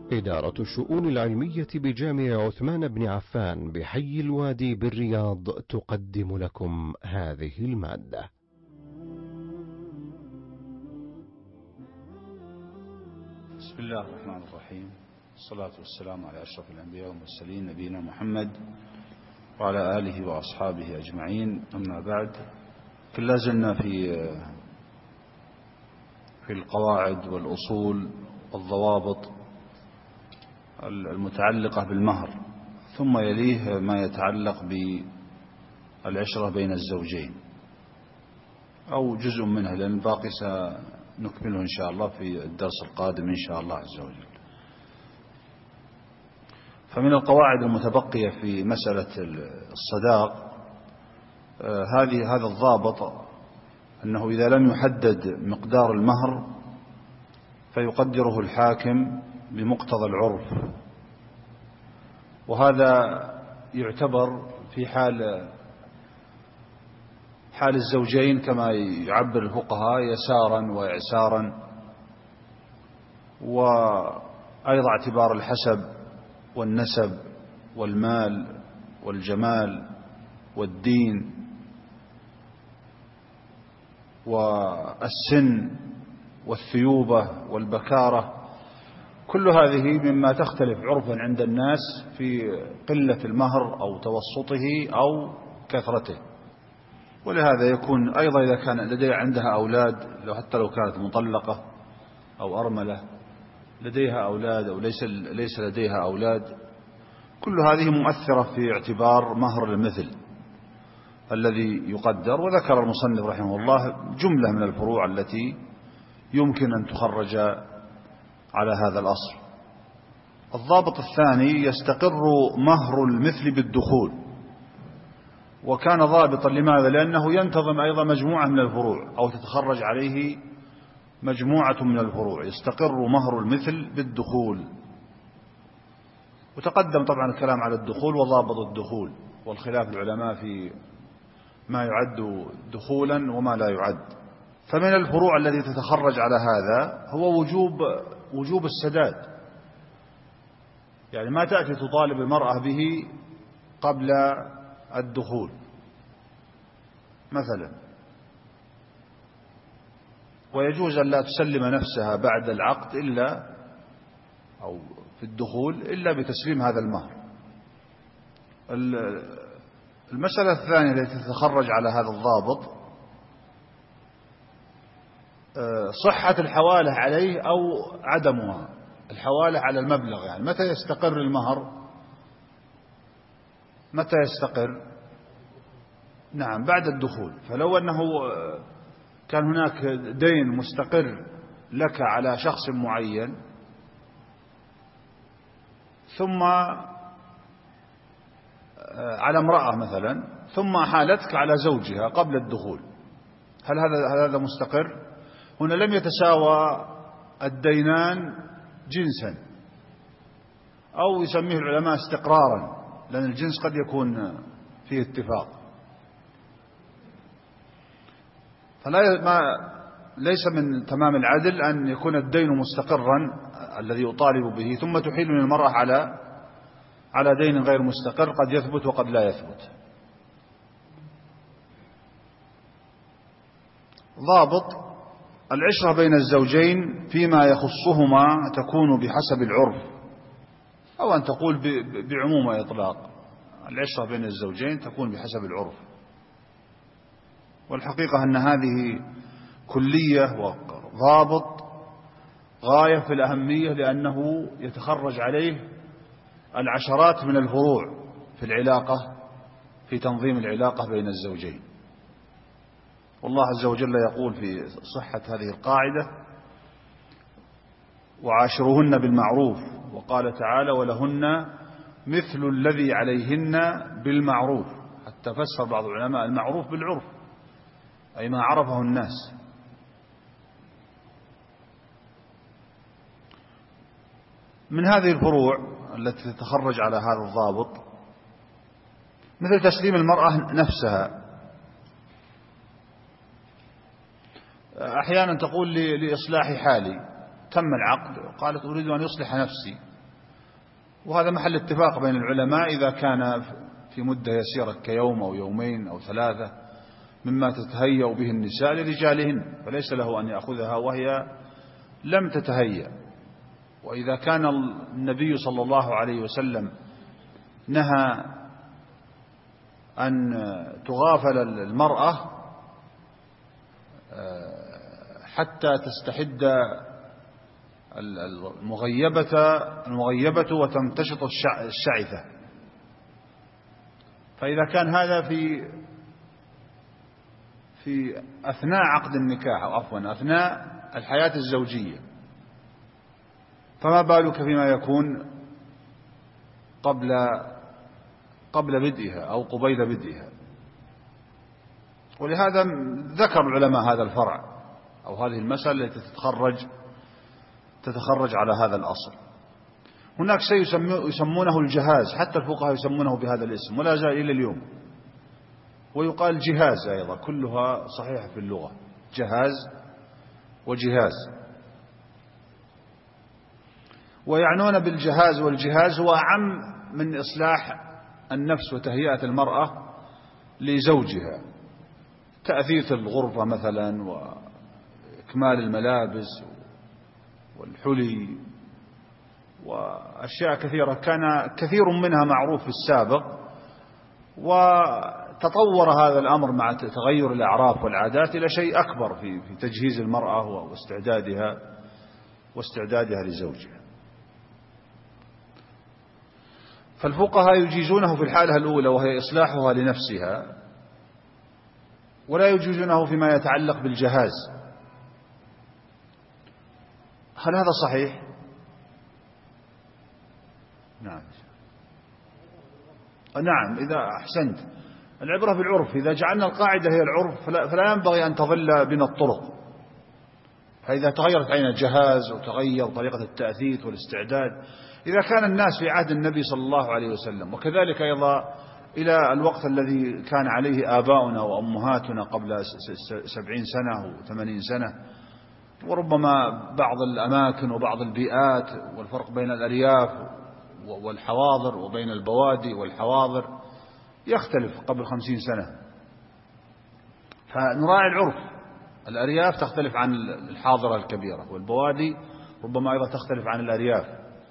إدارة الشؤون العلمية بجامع عثمان بن عفان بحي الوادي بالرياض تقدم لكم هذه المادة. بسم الله الرحمن الرحيم، الصلاة والسلام على أشرف الأنبياء والمرسلين نبينا محمد وعلى آله وأصحابه أجمعين، أما بعد، فلا زلنا في القواعد والأصول والضوابط المتعلقة بالمهر، ثم يليه ما يتعلق بالعشرة بين الزوجين أو جزء منها، لأن الباقي سنكمله إن شاء الله في الدرس القادم إن شاء الله عز وجل. فمن القواعد المتبقية في مسألة الصداق هذا الضابط، أنه إذا لم يحدد مقدار المهر فيقدره الحاكم بمقتضى العرف، وهذا يعتبر في حال الزوجين كما يعبر الفقهاء يسارا وإعسارا، وأيضا اعتبار الحسب والنسب والمال والجمال والدين والسن والثيوبة والبكارة، كل هذه مما تختلف عرفا عند الناس في قلة المهر أو توسطه أو كثرته. ولهذا يكون أيضا إذا كان عندها أولاد، حتى لو كانت مطلقة أو أرملة، لديها أولاد أو ليس لديها أولاد، كل هذه مؤثرة في اعتبار مهر المثل الذي يقدر. وذكر المصنف رحمه الله جملة من الفروع التي يمكن أن تخرج على هذا الأصل. الضابط الثاني: يستقر مهر المثل بالدخول. وكان ضابطا لماذا؟ لأنه ينتظم أيضا مجموعة من الفروع، أو تتخرج عليه مجموعة من الفروع. يستقر مهر المثل بالدخول. وتقدم طبعا الكلام على الدخول وضابط الدخول، والخلاف العلماء في ما يعد دخولا وما لا يعد. فمن الفروع التي تتخرج على هذا هو وجوب السداد، يعني ما تأتي تطالب المرأة به قبل الدخول مثلا، ويجوز أن لا تسلم نفسها بعد العقد أو في الدخول إلا بتسليم هذا المهر. المسألة الثانية التي تتخرج على هذا الضابط صحة الحوالة عليه أو عدمها. الحوالة على المبلغ، يعني متى يستقر المهر؟ متى يستقر؟ نعم، بعد الدخول. فلو أنه كان هناك دين مستقر لك على شخص معين، ثم على امرأة مثلا، ثم حالتك على زوجها قبل الدخول، هل هذا مستقر؟ هنا لم يتساوى الدينان جنسا، أو يسميه العلماء استقرارا، لأن الجنس قد يكون فيه اتفاق. ليس من تمام العدل أن يكون الدين مستقرا الذي يطالب به، ثم تحيل من المرأة على دين غير مستقر قد يثبت وقد لا يثبت. ضابط: العشرة بين الزوجين فيما يخصهما تكون بحسب العرف، أو أن تقول بعموم إطلاق، العشرة بين الزوجين تكون بحسب العرف. والحقيقة أن هذه كلية وضابط غاية في الأهمية، لأنه يتخرج عليه العشرات من الفروع في العلاقة، في تنظيم العلاقة بين الزوجين. والله عز وجل يقول في صحة هذه القاعدة: وعاشروهن بالمعروف. وقال تعالى: ولهن مثل الذي عليهن بالمعروف. حتى فسر بعض العلماء المعروف بالعرف، أي ما عرفه الناس. من هذه الفروع التي تتخرج على هذا الضابط مثل تسليم المرأة نفسها. أحيانا تقول لإصلاح حالي، تم العقد، قالت أريد أن يصلح نفسي، وهذا محل اتفاق بين العلماء إذا كان في مدة يسيرة كيوم أو يومين أو 3 مما تتهيأ به النساء لرجالهن، فليس له أن يأخذها وهي لم تتهيأ. وإذا كان النبي صلى الله عليه وسلم نهى أن تغافل المرأة حتى تستحد المغيبة وتمتشط الشعثة، فإذا كان هذا في أثناء عقد النكاح أو عفوا أثناء الحياة الزوجية، فما بالك فيما يكون قبل بدئها أو قبيل بدئها. ولهذا ذكر العلماء هذا الفرع أو هذه المسألة التي تتخرج على هذا الأصل. هناك شيء يسمونه الجهاز، حتى الفقهاء يسمونه بهذا الاسم ولا زال إلى اليوم، ويقال جهاز أيضا، كلها صحيحة في اللغة، جهاز وجهاز. ويعنون بالجهاز، والجهاز هو أعم من إصلاح النفس وتهيئة المرأة لزوجها، تأثيث الغرفة مثلا وإكمال الملابس والحلي وأشياء كثيرة كان كثير منها معروف في السابق، وتطور هذا الأمر مع تغير الأعراف والعادات إلى شيء أكبر في تجهيز المرأة واستعدادها لزوجها. فالفقهاء يجيزونه في الحالة الأولى وهي إصلاحها لنفسها، ولا يجيزونه فيما يتعلق بالجهاز. هل هذا صحيح؟ نعم إذا أحسنت، العبرة بالعرف. إذا جعلنا القاعدة هي العرف فلا ينبغي أن تضل بنا الطرق. فإذا تغيرت علينا الجهاز وتغير طريقة التأثيث والاستعداد، إذا كان الناس في عهد النبي صلى الله عليه وسلم وكذلك أيضا إلى الوقت الذي كان عليه آباؤنا وأمهاتنا قبل 70 سنة و80 سنة، وربما بعض الأماكن وبعض البيئات والفرق بين الأرياف والحواضر وبين البوادي والحواضر يختلف قبل 50 سنة، فنراعي العرف. الأرياف تختلف عن الحاضرة الكبيرة، والبوادي ربما أيضا تختلف عن الأرياف.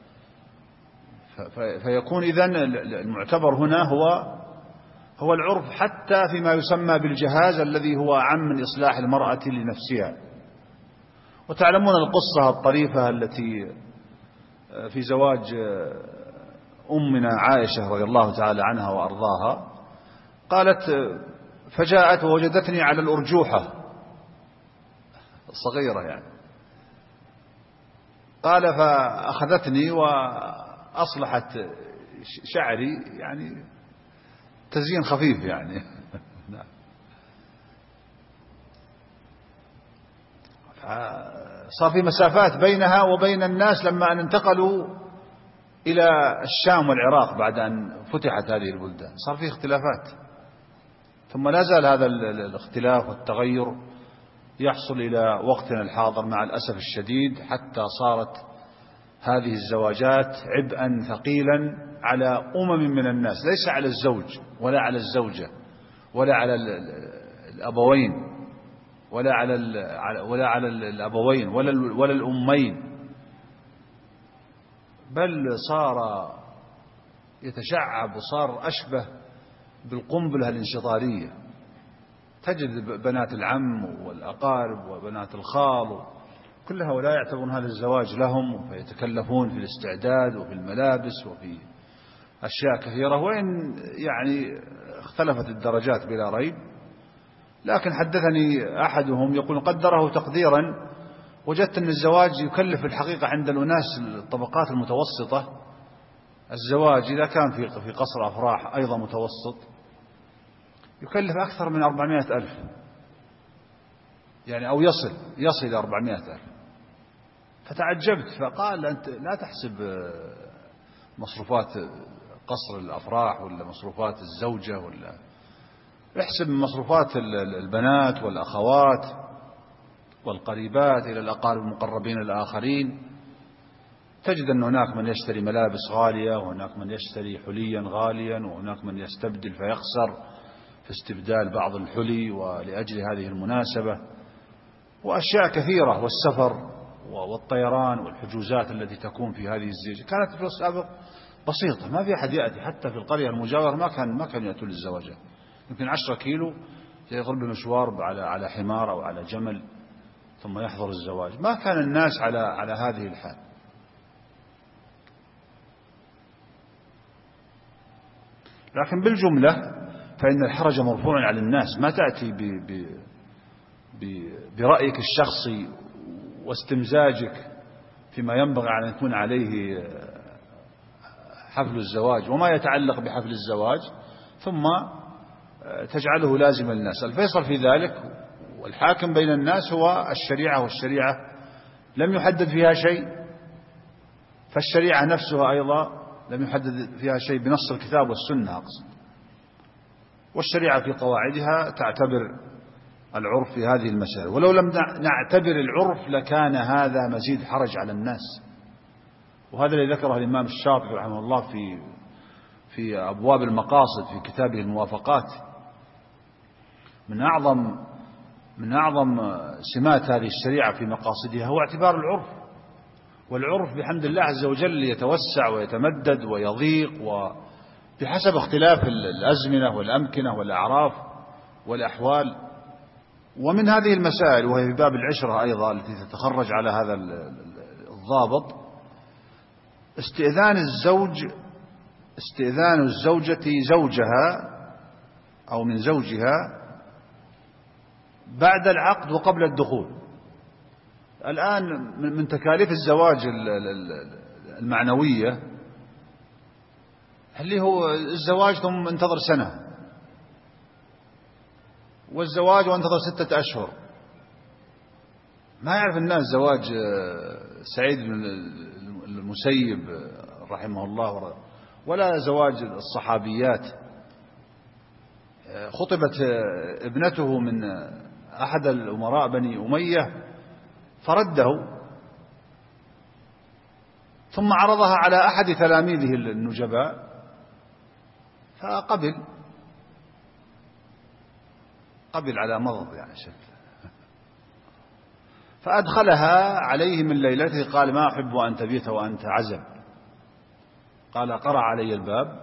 فيكون إذن المعتبر هنا هو العرف، حتى فيما يسمى بالجهاز الذي هو أعم من إصلاح المرأة لنفسها. وتعلمون القصة الطريفة التي في زواج أمنا عائشة رضي الله تعالى عنها وأرضاها، قالت: فجاءت ووجدتني على الأرجوحة الصغيرة يعني، قال فأخذتني وأصلحت شعري، يعني تزيين خفيف يعني. صار في مسافات بينها وبين الناس لما أن انتقلوا إلى الشام والعراق بعد أن فتحت هذه البلدان، صار في اختلافات. ثم لا زال هذا الاختلاف والتغير يحصل إلى وقتنا الحاضر مع الأسف الشديد، حتى صارت هذه الزواجات عبئا ثقيلا على من الناس، ليس على الزوج ولا على الزوجة ولا على الأبوين ولا على الأبوين ولا الأمين، بل صار يتشعب وصار أشبه بالقنبلة الانشطارية. تجد بنات العم والأقارب وبنات الخال كل هؤلاء يعتبرون هذا الزواج لهم، فيتكلفون في الاستعداد وفي الملابس وفي أشياء كثيرة، وإن يعني اختلفت الدرجات بلا ريب. لكن حدثني أحدهم يقول: قدره تقديرا وجدت أن الزواج يكلف الحقيقة عند الناس الطبقات المتوسطة، الزواج إذا كان في قصر أفراح أيضا متوسط يكلف أكثر من 400,000 يعني، أو يصل إلى 400,000. فتعجبت، فقال: أنت لا تحسب مصروفات قصر الأفراح ولا مصروفات الزوجة، ولا احسب مصروفات البنات والأخوات والقريبات إلى الأقارب المقربين الآخرين. تجد أن هناك من يشتري ملابس غالية، وهناك من يشتري حليا غاليا، وهناك من يستبدل فيخسر في استبدال بعض الحلي ولأجل هذه المناسبة، وأشياء كثيرة، والسفر والطيران والحجوزات التي تكون في هذه الزيجة. كانت في السابق بسيطة، ما في أحد يأتي، حتى في القرية المجاورة ما كانوا يأتون للزواج، يمكن 10 كيلو يضرب المشوار على حمار أو على جمل ثم يحضر الزواج. ما كان الناس على هذه الحال. لكن بالجملة فإن الحرج مرفوع على الناس. ما تأتي برأيك الشخصي واستمزاجك فيما ينبغي أن يكون عليه حفل الزواج وما يتعلق بحفل الزواج ثم تجعله لازم للناس. الفيصل في ذلك والحاكم بين الناس هو الشريعة، والشريعة لم يحدد فيها شيء، فالشريعة نفسها أيضا لم يحدد فيها شيء بنص الكتاب والسنة أقصد. والشريعة في قواعدها تعتبر العرف في هذه المسائل، ولو لم نعتبر العرف لكان هذا مزيد حرج على الناس. وهذا الذي ذكره الإمام الشاطبي رحمه الله في أبواب المقاصد في كتابه الموافقات. من أعظم سمات هذه الشريعة في مقاصدها هو اعتبار العرف، والعرف بحمد الله عز وجل يتوسع ويتمدد ويضيق بحسب اختلاف الأزمنة والأمكنة والأعراف والأحوال. ومن هذه المسائل، وهي في باب العشرة أيضا التي تتخرج على هذا الضابط، استئذان الزوجة زوجها أو من زوجها بعد العقد وقبل الدخول. الآن من تكاليف الزواج المعنوية اللي هو الزواج ثم انتظر سنة، والزواج وانتظر 6 أشهر. ما يعرف الناس زواج سعيد بن المسيب رحمه الله، ولا زواج الصحابيات. خطبت ابنته من أحد الأمراء بني أمية فرده، ثم عرضها على أحد تلاميذه النجباء فقبل على مضض يعني شكل، فأدخلها عليه من ليلته. قال: ما أحب أن تبيت وأنت عزب. قال: قرع علي الباب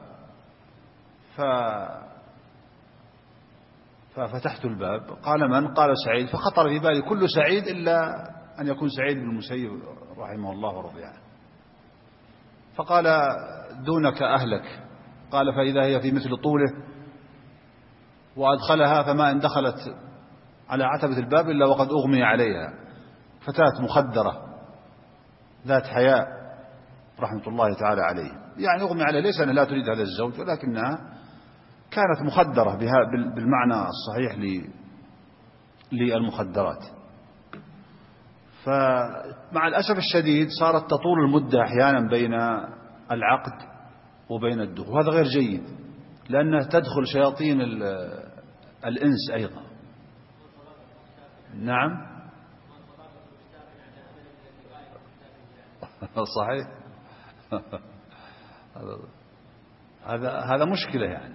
ففتحت الباب. قال: من؟ قال: سعيد. فخطر في بالي كل سعيد إلا أن يكون سعيد بن المسيب رحمه الله ورضي عنه. فقال: دونك أهلك. قال: فإذا هي في مثل طوله. وأدخلها فما إن دخلت على عتبة الباب إلا وقد أغمي عليها، فتاة مخدرة ذات حياء رحمة الله تعالى عليه. يعني أغمي عليها، ليس أنها لا تريد هذا الزوج، ولكنها كانت مخدرة بها بالمعنى الصحيح للمخدرات. فمع الأسف الشديد صارت تطول المدة أحيانا بين العقد وبين الدخول، وهذا غير جيد، لأنها تدخل شياطين الإنس أيضا. نعم صحيح. هذا مشكلة يعني.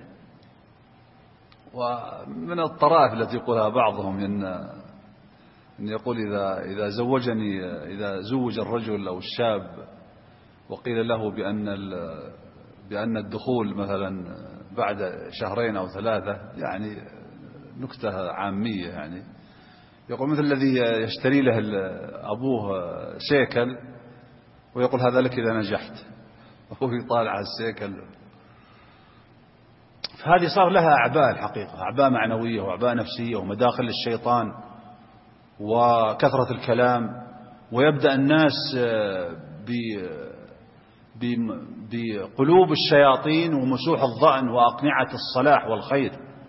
ومن الطرائف التي يقولها بعضهم إن يقول إذا زوج الرجل أو الشاب وقيل له بأن الدخول مثلا بعد 2 أو 3، يعني نكتة عامية، يعني يقول مثل الذي يشتري له أبوه سيكل ويقول: هذا لك إذا نجحت، وهو يطالع على السيكل. فهذه صار لها أعباء الحقيقة، أعباء معنوية وأعباء نفسية ومداخل للشيطان وكثرة الكلام. ويبدأ الناس بقلوب الشياطين ومسوح الظأن وأقنعة الصلاح والخير،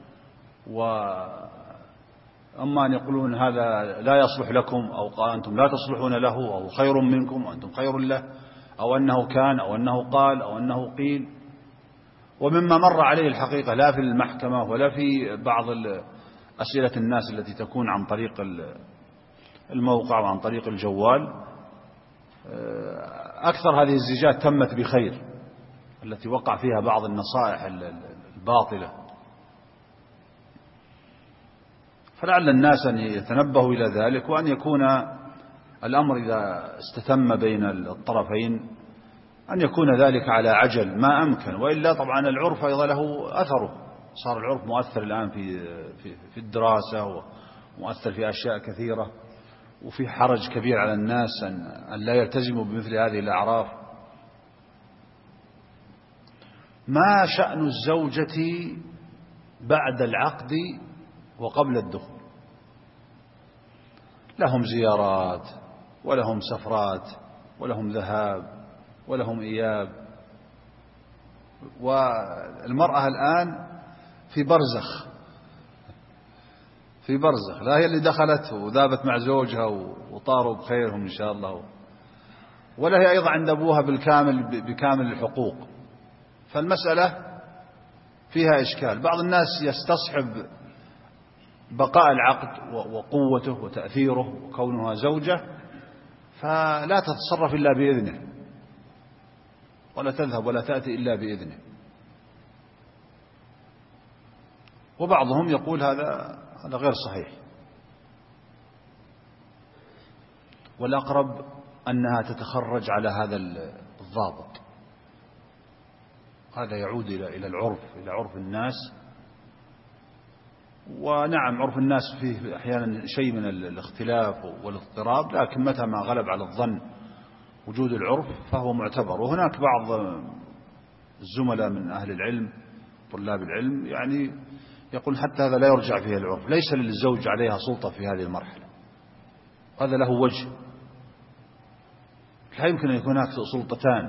أما أن يقولون هذا لا يصلح لكم، أو أنتم لا تصلحون له، أو خير منكم وأنتم خير له، أو أنه كان، أو أنه قال، أو أنه قيل. ومما مر عليه الحقيقة لا في المحكمة ولا في بعض أسئلة الناس التي تكون عن طريق الموقع وعن طريق الجوال، أكثر هذه الزيجات تمت بخير، التي وقع فيها بعض النصائح الباطلة. فلعل الناس أن يتنبهوا إلى ذلك، وأن يكون الأمر إذا استتم بين الطرفين أن يكون ذلك على عجل ما أمكن، وإلا طبعا العرف أيضا له أثره. صار العرف مؤثر الآن في الدراسة، ومؤثر في أشياء كثيرة، وفي حرج كبير على الناس أن لا يلتزموا بمثل هذه الأعراف. ما شأن الزوجة بعد العقد وقبل الدخول؟ لهم زيارات، ولهم سفرات، ولهم ذهاب، ولهم إياب، والمرأة الآن في برزخ، في برزخ، لا هي اللي دخلت وذابت مع زوجها وطاروا بخيرهم إن شاء الله، ولا هي أيضا عند أبوها بكامل الحقوق. فالمسألة فيها إشكال. بعض الناس يستصحب بقاء العقد وقوته وتأثيره وكونها زوجة، فلا تتصرف إلا بإذنه، ولا تذهب ولا تأتي إلا بإذنه. وبعضهم يقول هذا غير صحيح، والأقرب أنها تتخرج على هذا الضابط. هذا يعود إلى العرف، إلى عرف الناس. ونعم عرف الناس فيه أحيانا شيء من الاختلاف والاضطراب، لكن متى ما غلب على الظن وجود العرف فهو معتبر. وهناك بعض الزملاء من أهل العلم، طلاب العلم، يعني يقول حتى هذا لا يرجع فيه العرف، ليس للزوج عليها سلطة في هذه المرحلة، هذا له وجه. لا يمكن أن يكون هناك سلطتان،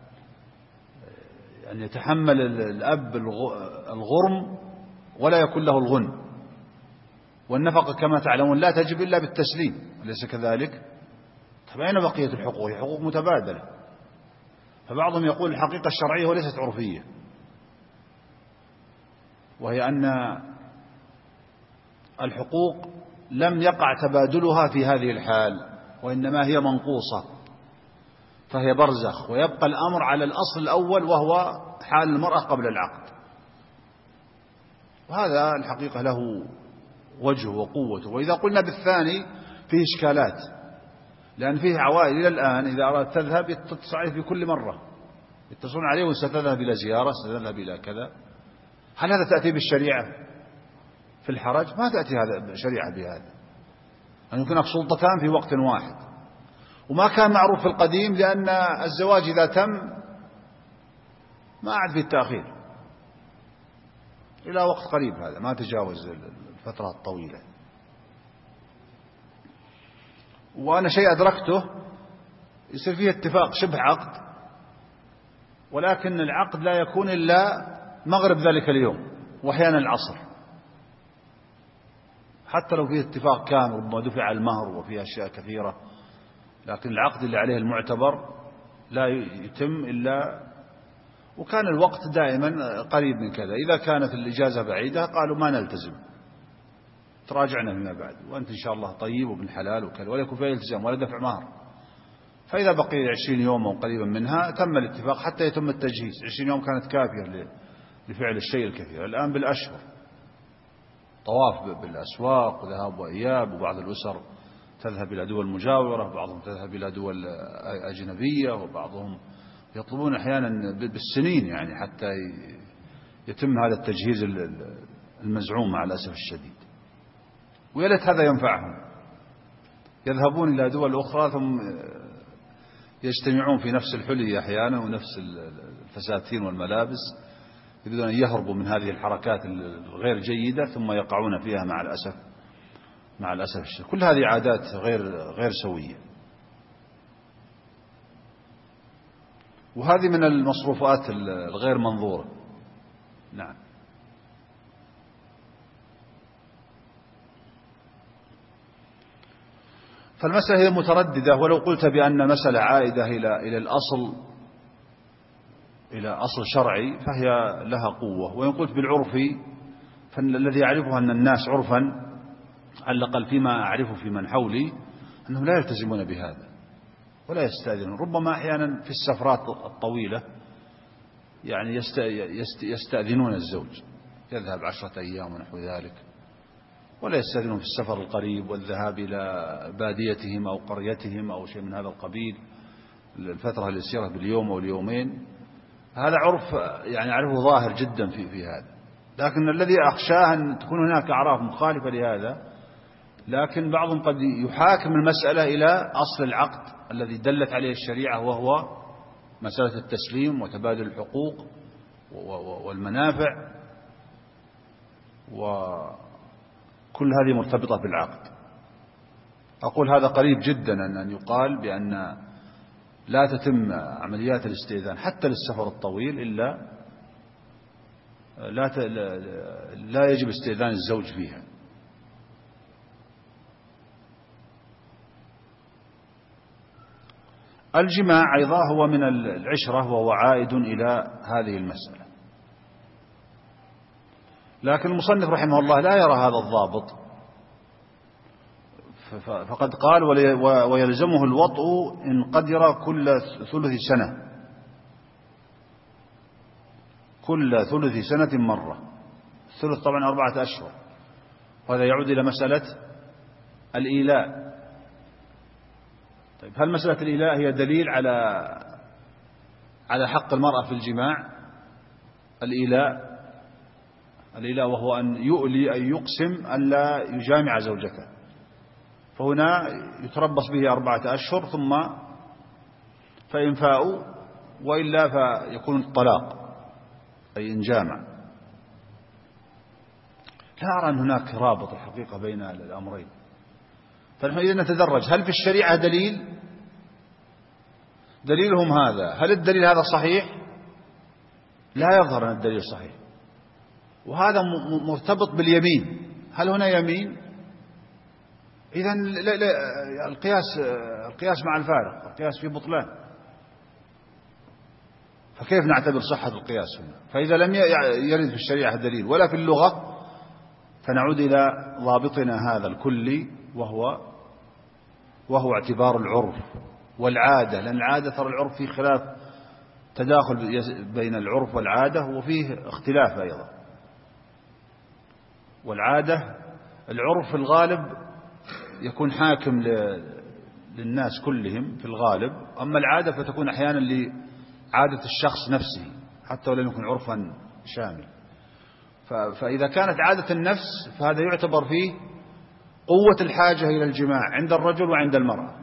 يعني يتحمل الأب الغرم ولا يكون له الغن، والنفقة كما تعلمون لا تجب إلا بالتسليم، أليس كذلك؟ طيب أين بقية الحقوق؟ هي حقوق متبادلة. فبعضهم يقول الحقيقة الشرعية وليست عرفية، وهي أن الحقوق لم يقع تبادلها في هذه الحال، وإنما هي منقوصة، فهي برزخ، ويبقى الأمر على الأصل الأول وهو حال المرأة قبل العقد. وهذا الحقيقة له وجه وقوته. وإذا قلنا بالثاني فيه إشكالات، لأن فيه عوائل إلى الآن إذا أردت تذهب يتصل عليه في كل مرة، يتصلون عليه وستذهب إلى زيارة، ستذهب إلى كذا. هل هذا تأتي بالشريعة في الحرج؟ ما تأتي هذا شريعة بهذا، أن يكون هناك سلطتان في وقت واحد. وما كان معروف في القديم، لأن الزواج إذا تم ما عاد في التأخير إلى وقت قريب، هذا ما تجاوز الفترة الطويلة. وأنا شيء أدركته، يصير فيه اتفاق شبه عقد، ولكن العقد لا يكون إلا مغرب ذلك اليوم، وأحيانا العصر، حتى لو فيه اتفاق كامل ربما دفع المهر وفيه أشياء كثيرة، لكن العقد اللي عليه المعتبر لا يتم إلا، وكان الوقت دائما قريب من كذا. إذا كانت الإجازة بعيدة قالوا ما نلتزم، تراجعنا فيما بعد، وأنت إن شاء الله طيب وابن حلال وكذا، ولا يكون فيه التزام ولا دفع مهر. فإذا بقي 20 يوم أو قريبا منها تم الاتفاق حتى يتم التجهيز. 20 يوم كانت كافية لفعل الشيء الكثير. الآن بالأشهر، طواف بالأسواق وذهاب وإياب، وبعض الأسر تذهب إلى دول مجاورة، بعضهم تذهب إلى دول أجنبية، وبعضهم يطلبون أحيانا بالسنين يعني حتى يتم هذا التجهيز المزعوم مع الأسف الشديد. ويا ليت هذا ينفعهم، يذهبون إلى دول أخرى ثم يجتمعون في نفس الحلي أحيانا ونفس الفساتين والملابس، يريدون أن يهربوا من هذه الحركات الغير جيدة ثم يقعون فيها مع الأسف الشديد. كل هذه عادات غير سوية، وهذه من المصروفات الغير منظورة. نعم. فالمسألة هي مترددة، ولو قلت بأن المسألة عائدة إلى الأصل، إلى أصل شرعي، فهي لها قوة. وإن قلت بالعرف، فالذي يعرفها أن الناس عرفا، على الأقل فيما أعرفه في من حولي، أنهم لا يلتزمون بهذا. ولا يستأذنون. ربما أحيانا في السفرات الطويلة يعني يستأذنون الزوج، يذهب 10 أيام ونحو ذلك، ولا يستأذنون في السفر القريب والذهاب إلى باديتهم أو قريتهم أو شيء من هذا القبيل الفترة اليسيرة باليوم أو اليومين. هذا عرف يعني أعرفه ظاهر جدا في هذا، لكن الذي أخشاه أن تكون هناك أعراف مخالفة لهذا، لكن بعضهم قد يحاكم المسألة إلى أصل العقد الذي دلت عليه الشريعة، وهو مسألة التسليم وتبادل الحقوق والمنافع، وكل هذه مرتبطة بالعقد. أقول هذا قريب جدا أن يقال بأن لا تتم عمليات الاستئذان حتى للسفر الطويل إلا لا يجب استئذان الزوج فيها. الجماع أيضا هو من العشرة وهو عائد إلى هذه المسألة، لكن المصنف رحمه الله لا يرى هذا الضابط، فقد قال ويلزمه الوطء إن قدر كل ثلث سنة، كل ثلث سنة مرة. الثلث طبعا 4 أشهر، وهذا يعود إلى مسألة الإيلاء. طيب، هل مسألة الإيلاء هي دليل على حق المرأة في الجماع؟ الإيلاء وهو أن يؤلي، أن يقسم أن لا يجامع زوجته، فهنا يتربص به 4 أشهر ثم فإن فاءوا، وإلا فيكون الطلاق أي إن جامع. لا أرى أن هناك رابط الحقيقة بين الأمرين، فنحن إذا نتدرج. هل في الشريعة دليلهم هذا؟ هل الدليل هذا صحيح؟ لا يظهر أن الدليل صحيح، وهذا مرتبط باليمين. هل هنا يمين؟ إذن القياس مع الفارق، القياس في بطلان، فكيف نعتبر صحة القياس هنا؟ فإذا لم يرد في الشريعة دليل ولا في اللغة، فنعود إلى ضابطنا هذا الكلي، وهو اعتبار العرف والعادة، لأن العادة ترى العرف فيه خلاف، تداخل بين العرف والعادة، وفيه اختلاف أيضا. والعادة، العرف في الغالب يكون حاكم للناس كلهم في الغالب، أما العادة فتكون أحيانا لعادة الشخص نفسه حتى ولم يكن عرفا شامل. فإذا كانت عادة النفس فهذا يعتبر فيه قوة الحاجة إلى الجماع عند الرجل وعند المرأة.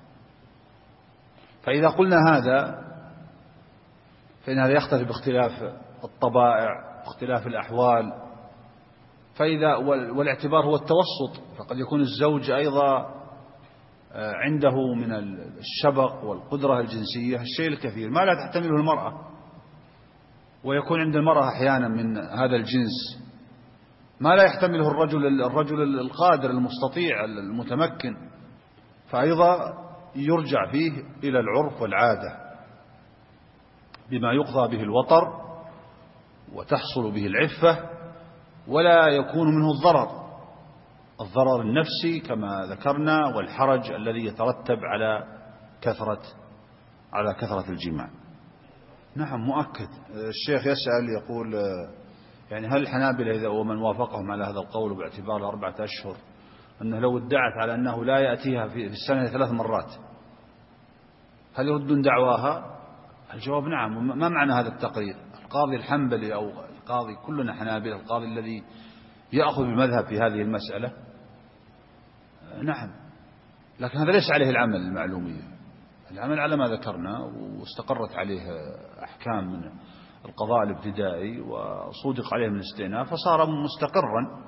فإذا قلنا هذا فإن هذا يختلف باختلاف الطبائع، باختلاف الأحوال. والاعتبار هو التوسط، فقد يكون الزوج أيضا عنده من الشبق والقدرة الجنسية الشيء الكثير ما لا تحتمله المرأة، ويكون عند المرأة أحيانا من هذا الجنس ما لا يحتمله الرجل القادر المستطيع المتمكن. فأيضا يرجع فيه إلى العرف والعادة بما يقضى به الوطر وتحصل به العفة، ولا يكون منه الضرر النفسي كما ذكرنا، والحرج الذي يترتب على كثرة الجماع. نعم مؤكد. الشيخ يسأل يقول يعني هل الحنابلة إذا ومن وافقهم على هذا القول باعتبار 4 أشهر أنه لو ادعت على أنه لا يأتيها في السنة 3 مرات هل يردون دعواها؟ الجواب نعم. ما معنى هذا التقرير؟ القاضي الحنبلي أو القاضي، كلنا حنابلة، القاضي الذي يأخذ بالمذهب في هذه المسألة، نعم، لكن هذا ليس عليه العمل المعلومية. العمل على ما ذكرنا واستقرت عليه أحكام من القضاء الابتدائي وصودق عليه من الاستئناف فصار مستقرا،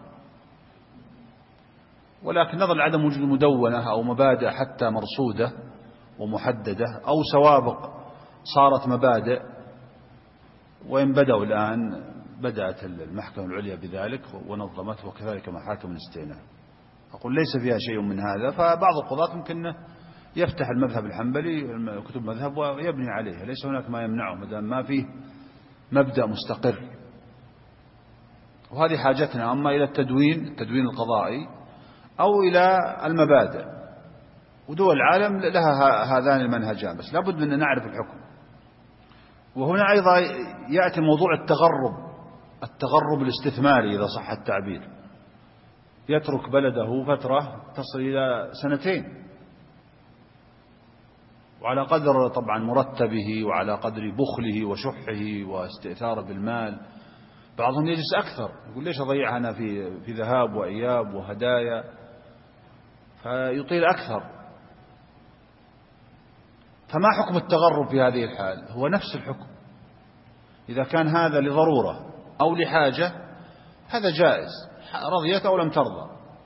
ولكن نظر لعدم وجود مدونة أو مبادئ حتى مرصودة ومحددة أو سوابق صارت مبادئ، وإن بدأوا الآن بدأت المحكمة العليا بذلك ونظمته، وكذلك محاكم الاستئناف. أقول ليس فيها شيء من هذا، فبعض القضاة ممكن يفتح المذهب الحنبلي كتب مذهب ويبني عليها، ليس هناك ما يمنعه ما دام ما فيه مبدأ مستقر. وهذه حاجتنا، أما إلى التدوين القضائي أو إلى المبادئ ودول العالم لها هذان المنهجان، بس لابد من أن نعرف الحكم. وهنا أيضا يأتي موضوع التغرب الاستثماري إذا صح التعبير، يترك بلده فترة تصل إلى 2 سنين، وعلى قدر طبعا مرتبه وعلى قدر بخله وشحه واستئثاره بالمال. بعضهم يجلس أكثر، يقول ليش أضيعها أنا في ذهاب وإياب وهدايا، فيطيل أكثر. فما حكم التغرب في هذه الحال؟ هو نفس الحكم. إذا كان هذا لضرورة أو لحاجة هذا جائز، رضيت أو لم ترضى،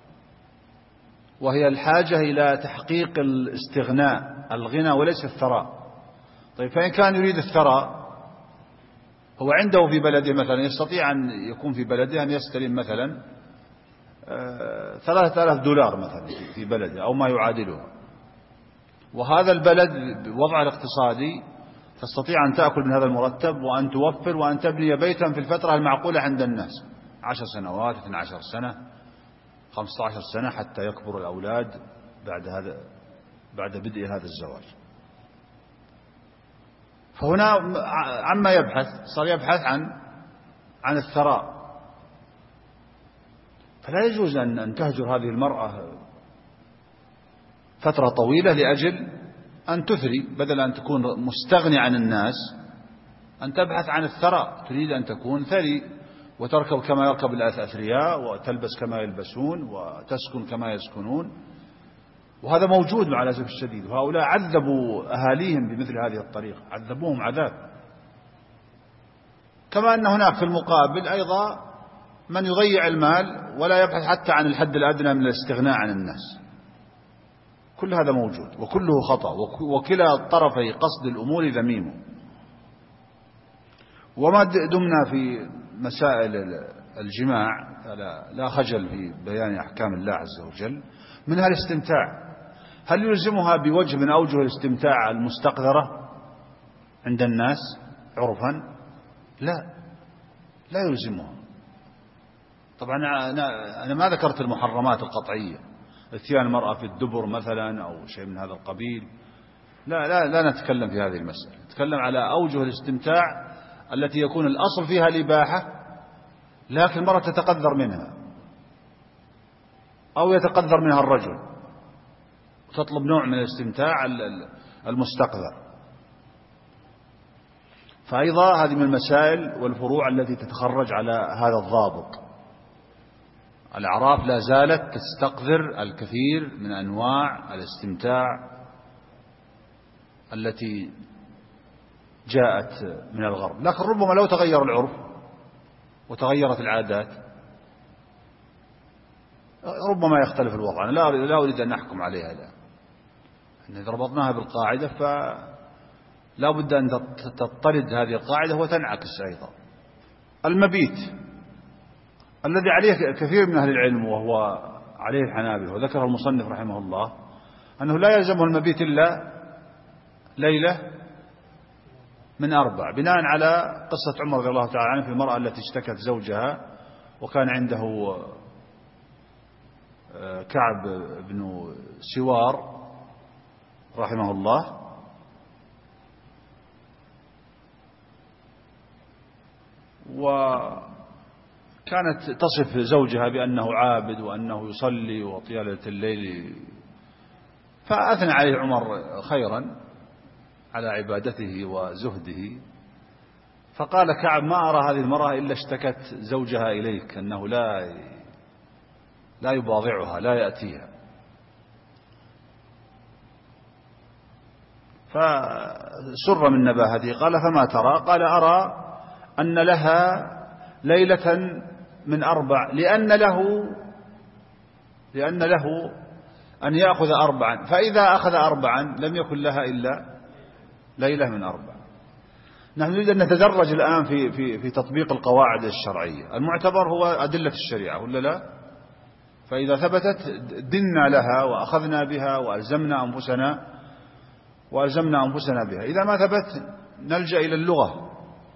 وهي الحاجة إلى تحقيق الاستغناء، الغنى وليس الثراء. طيب فإن كان يريد الثراء، هو عنده في بلده مثلا، يستطيع أن يكون في بلده أن يستلم مثلا 3000 دولار مثلا في بلده أو ما يعادلها، وهذا البلد بوضعه الاقتصادي تستطيع أن تأكل من هذا المرتب وأن توفر وأن تبني بيتا في الفترة المعقولة عند الناس، 10 سنوات 12 سنة 15 سنة حتى يكبر الأولاد بعد بدء هذا الزواج. فهنا عما يبحث، صار يبحث عن الثراء. فلا يجوز أن تهجر هذه المرأة فترة طويلة لأجل أن تثري، بدل أن تكون مستغني عن الناس أن تبحث عن الثراء، تريد أن تكون ثري وتركب كما يركب الأثرياء وتلبس كما يلبسون وتسكن كما يسكنون. وهذا موجود مع الأسف الشديد، وهؤلاء عذبوا أهاليهم بمثل هذه الطريقة، عذبوهم عذاب. كما أن هناك في المقابل أيضا من يضيع المال ولا يبحث حتى عن الحد الأدنى من الاستغناء عن الناس. كل هذا موجود وكله خطأ، وكلا طرفي قصد الأمور ذميم. وما دمنا في مسائل الجماع لا خجل في بيان أحكام الله عز وجل، منها الاستمتاع. هل يلزمها بوجه من أوجه الاستمتاع المستقذرة عند الناس عرفا؟ لا يلزمها. طبعا أنا ما ذكرت المحرمات القطعية، اتيان المرأة في الدبر مثلا أو شيء من هذا القبيل، لا نتكلم في هذه المسألة. نتكلم على أوجه الاستمتاع التي يكون الأصل فيها الإباحة، لكن المرأة تتقذر منها أو يتقذر منها الرجل، تطلب نوع من الاستمتاع المستقذر. فأيضا هذه من المسائل والفروع التي تتخرج على هذا الضابط. الأعراف لا زالت تستقذر الكثير من أنواع الاستمتاع التي جاءت من الغرب، لكن ربما لو تغير العرف وتغيرت العادات ربما يختلف الوضع. أنا لا أريد أن نحكم عليها الآن، إذا ربطناها بالقاعدة فلا بد أن تضطرد هذه القاعدة وتنعكس أيضا. المبيت الذي عليه كثير من أهل العلم وهو عليه الحنابلة، وذكر المصنف رحمه الله أنه لا يلزمه المبيت إلا ليلة من 4، بناء على قصة عمر رضي الله تعالى عنه في المرأة التي اشتكت زوجها، وكان عنده كعب بن سوار رحمه الله، وكانت تصف زوجها بأنه عابد وأنه يصلي وطيلة الليل، فأثنى عليه عمر خيرا على عبادته وزهده. فقال كعب: ما أرى هذه المرأة إلا اشتكت زوجها إليك أنه لا يباضعها لا يأتيها. فسر من نباهته. قال: فما ترى؟ قال: أرى أن لها ليلة من 4، لأن له أن يأخذ 4، فإذا أخذ 4 لم يكن لها إلا ليلة من 4. نحن نريد أن نتدرج الآن في تطبيق القواعد الشرعية. المعتبر هو أدلة الشريعة ولا لا؟ فإذا ثبتت دنا لها وأخذنا بها وألزمنا أنفسنا بها. إذا ما ثبت نلجأ إلى اللغة،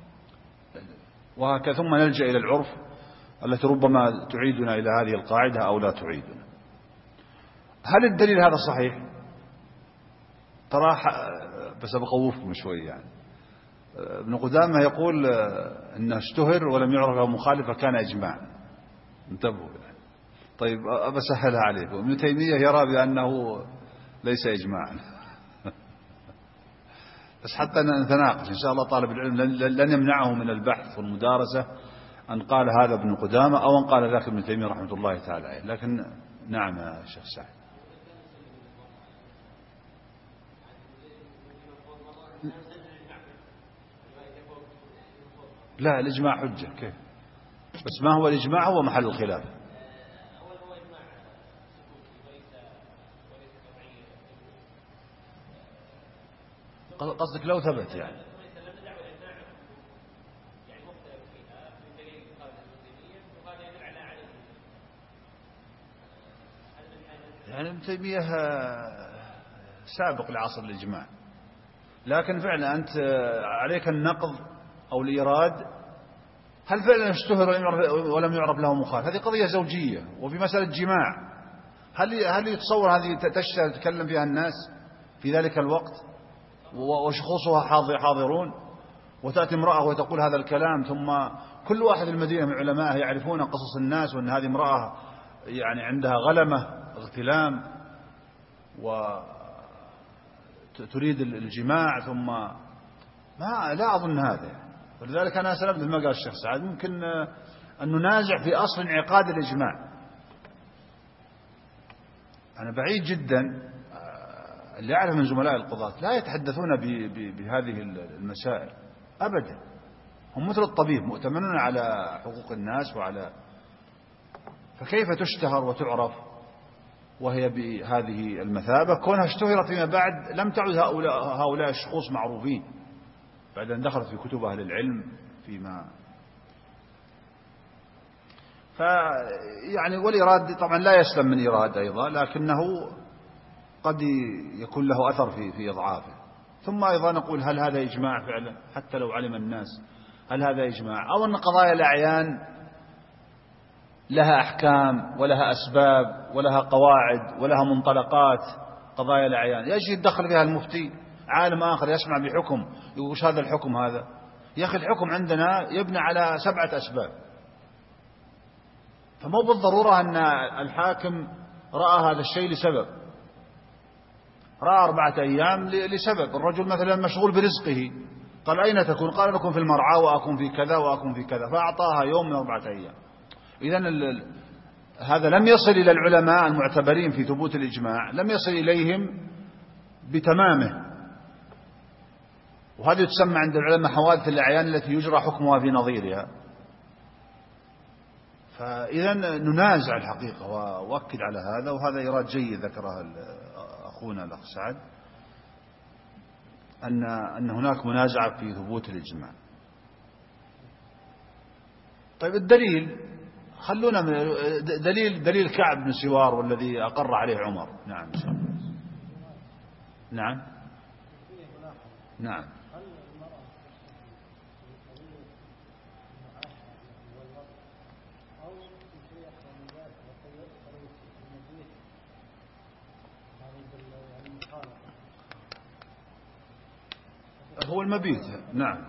وهكذا ثم نلجأ إلى العرف التي ربما تعيدنا إلى هذه القاعدة أو لا تعيدنا. هل الدليل هذا صحيح؟ ترى بس بخوفكم شوي يعني. ابن قدامة يقول انه اشتهر ولم يعرف له مخالف فكان اجماع. انتبهوا يعني. طيب أسهلها عليكم. ابن تيمية يرى بأنه ليس إجماعا. بس حتى نتناقش إن شاء الله. طالب العلم لن يمنعه من البحث والمدارسة أن قال هذا ابن قدامة أو أن قال ذاك ابن تيمية رحمة الله تعالى عليه. لكن نعم يا شيخ سعد. لا الإجماع حجة كيف؟ بس ما هو الإجماع؟ هو محل الخلاف. قصدك لو ثبت يعني ابن تيمية سابق لعصر الإجماع. لكن فعلا أنت عليك النقض أو الإيراد. هل فعلا اشتهر ولم يعرف له مخالف؟ هذه قضية زوجية وفي مسألة جماع. هل يتصور هذه تتكلم فيها الناس في ذلك الوقت وشخوصها حاضرون، وتأتي امرأة وتقول هذا الكلام، ثم كل واحد في المدينة من علمائه يعرفون قصص الناس وأن هذه امرأة يعني عندها غلمة اغتلام وتريد الجماع، ثم لا أظن هذا. ولذلك أنا أسأل مثل ما قال الشيخ سعد ممكن أن ننازع في أصل انعقاد الإجماع. أنا بعيد جدا اللي أعرف من زملاء القضاة لا يتحدثون بهذه المسائل أبدا. هم مثل الطبيب مؤتمنون على حقوق الناس فكيف تشتهر وتعرف وهي بهذه المثابة؟ كونها اشتهرت فيما بعد لم تعد هؤلاء الشخوص معروفين بعد أن دخلت في كتب أهل العلم فيما يعني. والإراد طبعا لا يسلم من إراد أيضا، لكنه قد يكون له أثر في إضعافه. ثم أيضا نقول هل هذا إجماع فعلا حتى لو علم الناس؟ هل هذا إجماع أو أن قضايا الأعيان لها أحكام ولها أسباب ولها قواعد ولها منطلقات؟ قضايا الأعيان يجي يدخل فيها المفتي عالم آخر يسمع بحكم يقول وش هذا الحكم هذا؟ يا أخي الحكم عندنا يبنى على 7 أسباب. فمو بالضرورة أن الحاكم رأى هذا الشيء لسبب، رأى 4 أيام لسبب. الرجل مثلا مشغول برزقه قال أين تكون؟ قال لكم في المرعى وأكون في كذا وأكون في كذا، فأعطاها يوم من 4 أيام. إذن هذا لم يصل إلى العلماء المعتبرين في ثبوت الإجماع، لم يصل إليهم بتمامه. وهذه تسمى عند العلماء حوادث الأعيان التي يجرى حكمها في نظيرها. فإذا ننازع الحقيقة وأؤكد على هذا، وهذا إيراد جيد ذكره أخونا الأخ سعد أن هناك منازعة في ثبوت الإجماع. طيب الدليل خلونا من دليل كعب بن سوار والذي أقر عليه عمر. نعم إن شاء الله. نعم هو المبيت. نعم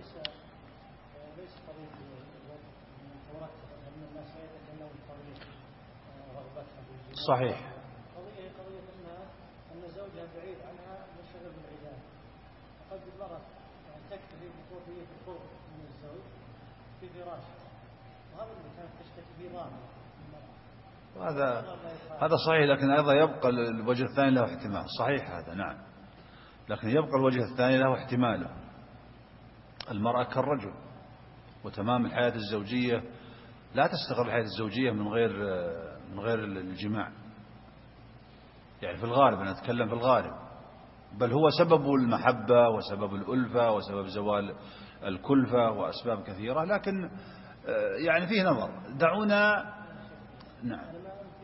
صحيح. قضية أن زوجها بعيد عنها مشغول بالعبادة، فقد المرأة تكتفي بكوفية القرب من الزوج في فراشها، وهذا اللي كانت تشتكي فيه ضامن. هذا صحيح، لكن أيضا يبقى الوجه الثاني له احتمال. صحيح هذا نعم، لكن يبقى الوجه الثاني له احتماله. المرأة كالرجل، وتمام الحياة الزوجية لا تستقر الحياة الزوجية من غير الجماع. يعني في الغالب أنا أتكلم في الغالب، بل هو سبب المحبة وسبب الألفة وسبب زوال الكلفة وأسباب كثيرة، لكن يعني فيه نظر. دعونا نعم.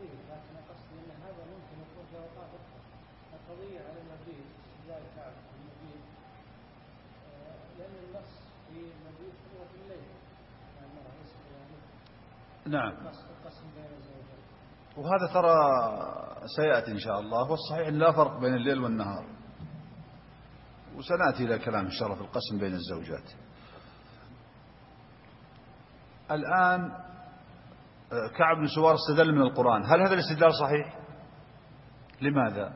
نعم وهذا ترى سيأتي إن شاء الله. والصحيح لا فرق بين الليل والنهار، وسنأتي إلى كلام إن شاء الله في القسم بين الزوجات. الآن كعب بن سوار استدل من القرآن، هل هذا الاستدلال صحيح؟ لماذا؟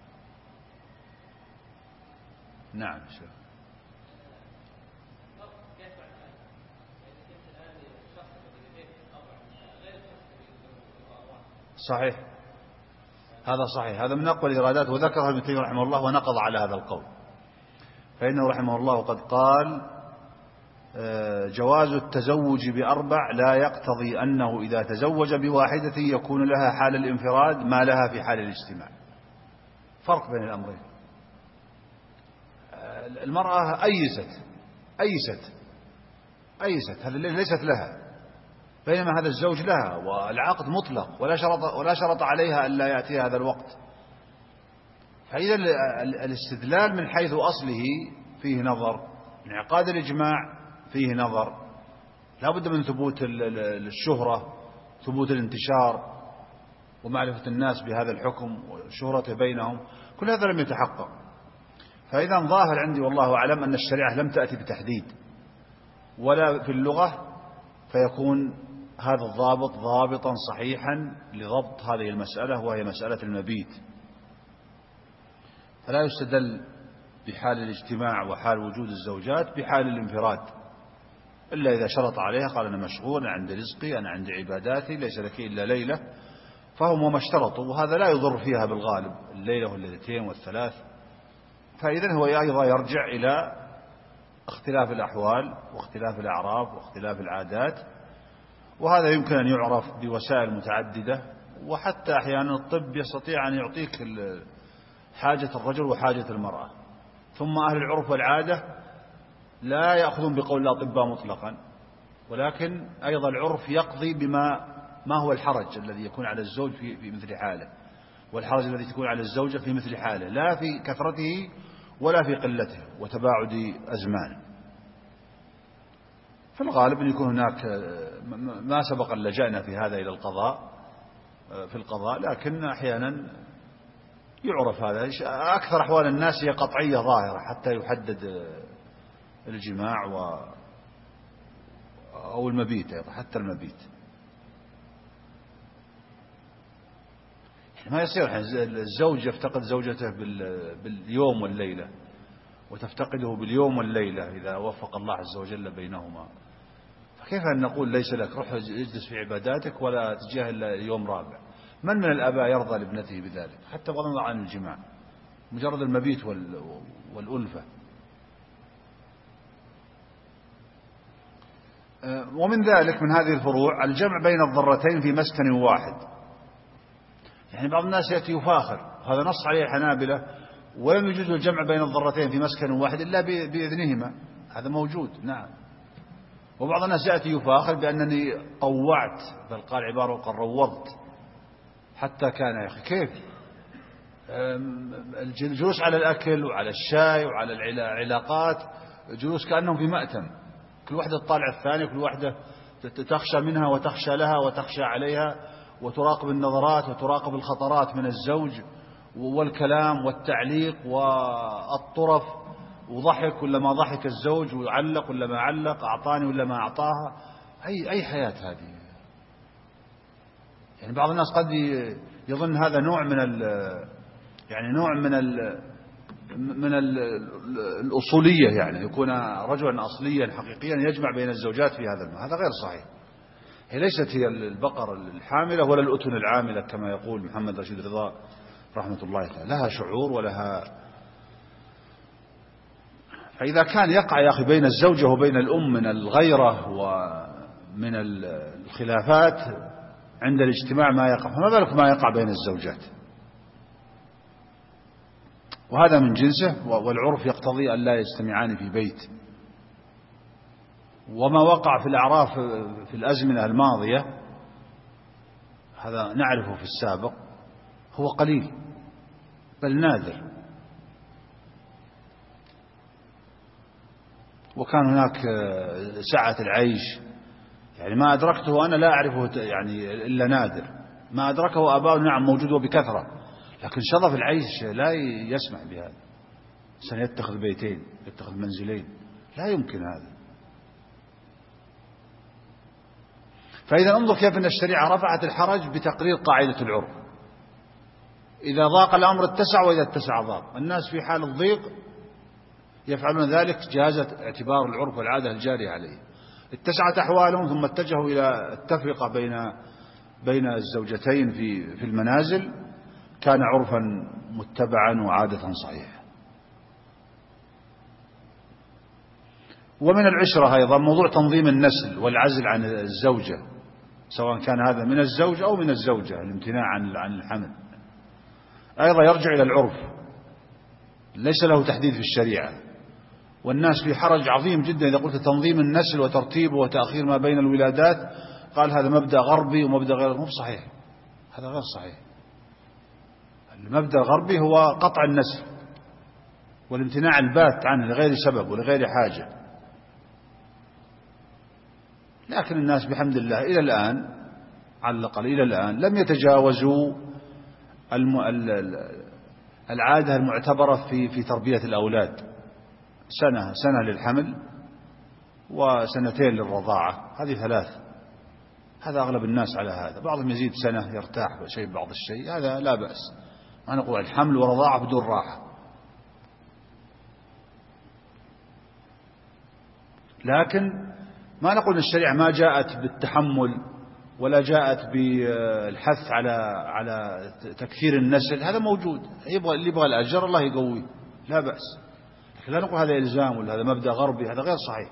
نعم شيخ. صحيح، هذا صحيح، هذا من أقوى الإرادات، وذكرها ابن تيمية رحمه الله ونقض على هذا القول، فإنه رحمه الله قد قال جواز التزوج بأربع لا يقتضي أنه إذا تزوج بواحدة يكون لها حال الانفراد ما لها في حال الاجتماع. فرق بين الأمرين. المرأة أيست هذا ليست لها، بينما هذا الزوج لها، والعقد مطلق ولا شرط عليها ألا يأتي هذا الوقت. فإذا الاستدلال من حيث أصله فيه نظر، انعقاد الإجماع فيه نظر، لا بد من ثبوت الشهرة، ثبوت الانتشار ومعرفة الناس بهذا الحكم وشهرته بينهم، كل هذا لم يتحقق. فإذا ظاهر عندي والله أعلم أن الشريعة لم تأتي بتحديد ولا في اللغة، فيكون هذا الضابط ضابطا صحيحا لضبط هذه المسألة، وهي مسألة المبيت. فلا يستدل بحال الاجتماع وحال وجود الزوجات بحال الانفراد، إلا إذا شرط عليها قال أنا مشغول، أنا عندي رزقي، أنا عندي عباداتي، ليس لك إلا ليلة، فهم وما اشترطوا، وهذا لا يضر فيها بالغالب الليلة والليلتين والثلاث. فإذا هو أيضا يرجع إلى اختلاف الأحوال واختلاف الأعراف واختلاف العادات، وهذا يمكن أن يعرف بوسائل متعددة، وحتى أحيانا الطب يستطيع أن يعطيك حاجة الرجل وحاجة المرأة. ثم أهل العرف والعادة لا يأخذون بقول الأطباء مطلقا، ولكن أيضا العرف يقضي ما هو الحرج الذي يكون على الزوج في مثل حاله، والحرج الذي تكون على الزوجة في مثل حاله، لا في كثرته ولا في قلته وتباعد أزمان. في الغالب أن يكون هناك ما سبق أن لجأنا في هذا إلى القضاء، لكن أحيانا يعرف هذا. أكثر أحوال الناس هي قطعية ظاهرة حتى يحدد الجماع أو المبيت، أيضا حتى المبيت. ما يصير الزوج يفتقد زوجته باليوم والليلة، وتفتقده باليوم والليلة إذا وفق الله عز وجل بينهما، فكيف أن نقول ليس لك، روح اجلس في عباداتك ولا تجاه إلا يوم رابع؟ من الآباء يرضى لابنته بذلك حتى بغض النظر عن الجماع، مجرد المبيت والألفة؟ ومن ذلك من هذه الفروع الجمع بين الضرتين في مسكن واحد. يعني بعض الناس يأتي يفاخر، هذا نص عليه الحنابلة، ولم يجوز الجمع بين الضرتين في مسكن واحد إلا بإذنهما، هذا موجود نعم. وبعض الناس يأتي يفاخر بأنني طوعت، بل قال عبارة وقال روضت، حتى كان يا أخي كيف الجلوس على الأكل وعلى الشاي وعلى العلاقات جلوس كأنهم في مأتم، كل واحدة تطالع الثانية، كل واحدة تخشى منها وتخشى لها وتخشى عليها، وتراقب النظرات وتراقب الخطرات من الزوج، والكلام والتعليق والطرف، وضحك ولا ما ضحك الزوج، وعلق ولا ما علق، أعطاني ولا ما أعطاها. أي حياة هذه؟ يعني بعض الناس قد يظن هذا نوع من الأصولية، يعني يكون رجلا أصليا حقيقيا يجمع بين الزوجات في هذا غير صحيح. هي ليست هي البقر الحاملة ولا الأتن العاملة كما يقول محمد رشيد رضا رحمة الله تعالى، لها شعور ولها. فإذا كان يقع يا أخي بين الزوجة وبين الأم من الغيرة ومن الخلافات عند الاجتماع ما يقع، فما بالك ما يقع بين الزوجات؟ وهذا من جنسه، والعرف يقتضي أن لا يجتمعان في بيت. وما وقع في الأعراف في الأزمنة الماضية هذا نعرفه في السابق، هو قليل بل نادر. وكان هناك سعة العيش، يعني ما أدركته أنا لا أعرفه يعني إلا نادر، ما أدركه آباؤنا نعم موجود وبكثرة، لكن شظف العيش لا يسمح بهذا. سيتخذ بيتين، يتخذ منزلين، لا يمكن هذا. فإذا انظر كيف أن الشريعة رفعت الحرج بتقرير قاعدة العرف. إذا ضاق الأمر اتسع، وإذا اتسع ضاق. الناس في حال الضيق يفعلون ذلك جازت اعتبار العرف والعادة الجارية عليه. اتسعت أحوالهم ثم اتجهوا إلى التفرقة بين الزوجتين في المنازل، كان عرفا متبعا وعادة صحيحة. ومن العشرة أيضا موضوع تنظيم النسل والعزل عن الزوجة، سواء كان هذا من الزوج أو من الزوجة، الامتناع عن الحمل، أيضا يرجع إلى العرف، ليس له تحديد في الشريعة. والناس في حرج عظيم جدا إذا قلت تنظيم النسل وترتيبه وتأخير ما بين الولادات، قال هذا مبدأ غربي ومبدأ غير، مو صحيح، هذا غير صحيح. المبدأ الغربي هو قطع النسل والامتناع البات عنه لغير سبب ولغير حاجة. لكن الناس بحمد الله إلى الآن، على الأقل إلى الآن، لم يتجاوزوا العادة المعتبرة في تربية الأولاد، سنة للحمل وسنتين للرضاعة، هذه 3. هذا أغلب الناس على هذا. بعضهم يزيد سنة يرتاح شيء بعض الشيء، هذا لا بأس، ما نقول الحمل ورضاعة بدون راحة. لكن ما نقول الشريعة ما جاءت بالتحمل ولا جاءت بالحث على تكثير النسل، هذا موجود، اللي يبغى الأجر الله يقويه، لا بأس. لكن لا نقول هذا إلزام ولا هذا مبدأ غربي، هذا غير صحيح.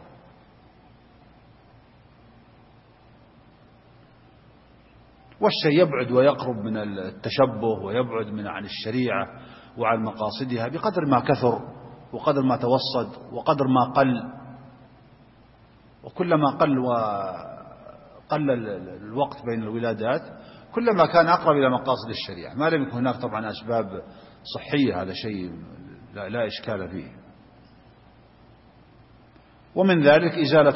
والشيء يبعد ويقرب من التشبه ويبعد عن الشريعة وعن مقاصدها بقدر ما كثر وقدر ما توسد وقدر ما قل. وكلما قل الوقت بين الولادات كلما كان أقرب إلى مقاصد الشريعة، ما لم يكن هناك طبعا أسباب صحية، هذا شيء لا إشكال فيه. ومن ذلك إزالة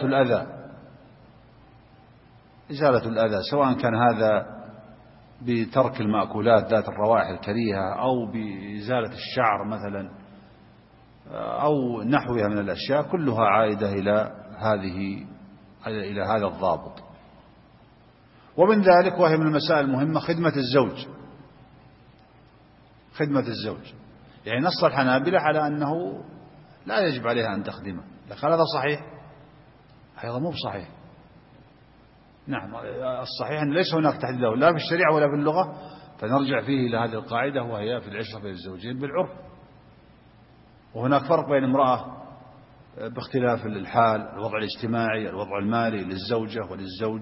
الأذى، سواء كان هذا بترك المأكولات ذات الروائح الكريهة أو بإزالة الشعر مثلا أو نحوها من الأشياء، كلها عائدة إلى هذا الضابط. ومن ذلك، وهي من المسائل المهمة، خدمة الزوج. يعني نص الحنابلة على أنه لا يجب عليها أن تخدمه، لكن هذا صحيح؟ أيضا مو بصحيح. نعم، الصحيح أن ليس هناك تحديد له لا في الشريعة ولا في اللغة، فنرجع فيه إلى هذه القاعدة، وهي في العشرة بين الزوجين بالعرف. وهناك فرق بين امرأة باختلاف الحال، الوضع الاجتماعي، الوضع المالي للزوجة وللزوج،